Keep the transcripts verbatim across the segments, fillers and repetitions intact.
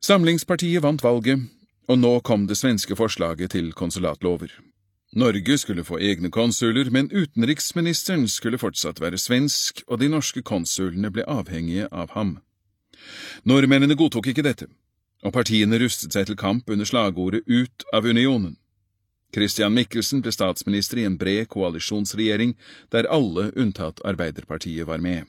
Samlingspartiet vant valget, og nå kom det svenske forslaget til konsulatlover. Norge skulle få egne konsuler, men utenriksministeren skulle fortsatt være svensk, og de norske konsulene ble avhengige av ham. Nordmennene godtok ikke dette, og partiene rustet seg til kamp under slagordet «Ut av unionen». Christian Michelsen ble statsminister i en bred koalisjonsregjering, der alle unntatt Arbeiderpartiet var med.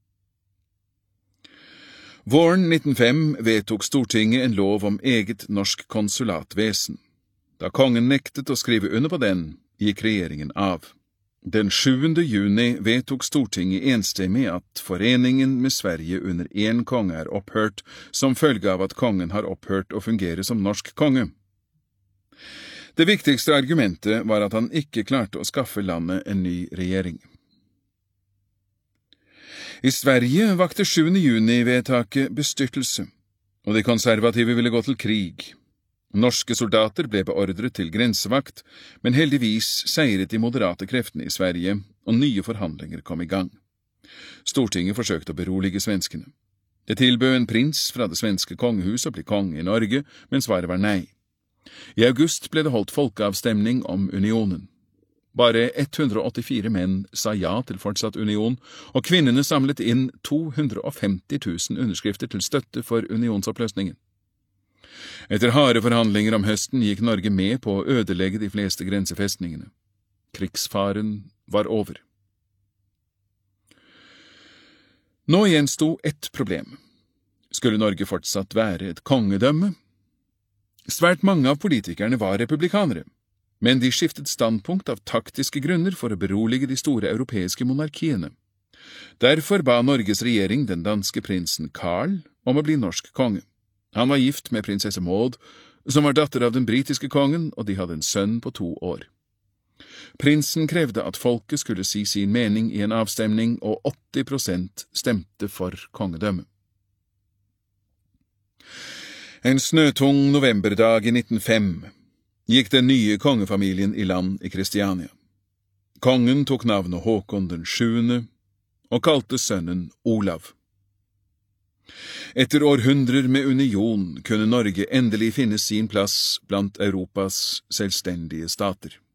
Våren nitten null fem vedtok Stortinget en lov om eget norsk konsulatvesen. Da kongen nektet å skrive under på den, gikk regjeringen av. Den sjuende juni vedtok Stortinget enstemmig at foreningen med Sverige under én konge er opphørt, som følge av at kongen har opphørt å fungere som norsk konge. Det viktigste argumentet var at han ikke klarte å skaffe landet en ny regjering. I Sverige vakte sjuende juni-vedtaket bestyrtelse, og de konservative ville gå til krig. Norske soldater ble beordret til grensevakt, men heldigvis seiret de moderate kreftene i Sverige, og nye forhandlinger kom i gang. Stortinget forsøkte å berolige svenskene. Det tilbød en prins fra det svenske kongehuset å bli konge i Norge, men svaret var nei. I august ble det holdt folkeavstemning om unionen. Bare hundre og åttifire menn sa ja til fortsatt union, og kvinnene samlet inn to hundre og femti tusen underskrifter til støtte for unionsoppløsningen. Etter harde forhandlinger om høsten gikk Norge med på å ødelegge de fleste grensefestningene. Krigsfaren var over. Nå gjensto ett problem. Skulle Norge fortsatt være et kongedømme? Svært mange av politikerne var republikanere, men de skiftet standpunkt av taktiske grunner for å berolige de store europeiske monarkiene. Derfor ba Norges regjering den danske prinsen Karl om å bli norsk konge. Han var gift med prinsesse Maud, som var datter av den britiske kongen, og de hadde en sønn på to år. Prinsen krevde at folket skulle si sin mening i en avstemning, og åtti prosent stemte for kongedømme. En snøtung novemberdag i nitten null fem gikk den nye kongefamilien i land i Kristiania. Kongen tok navnet Håkon den sjuende og kalte sønnen Olav. Etter århundrer med union kunne Norge endelig finne sin plass blant Europas selvstendige stater.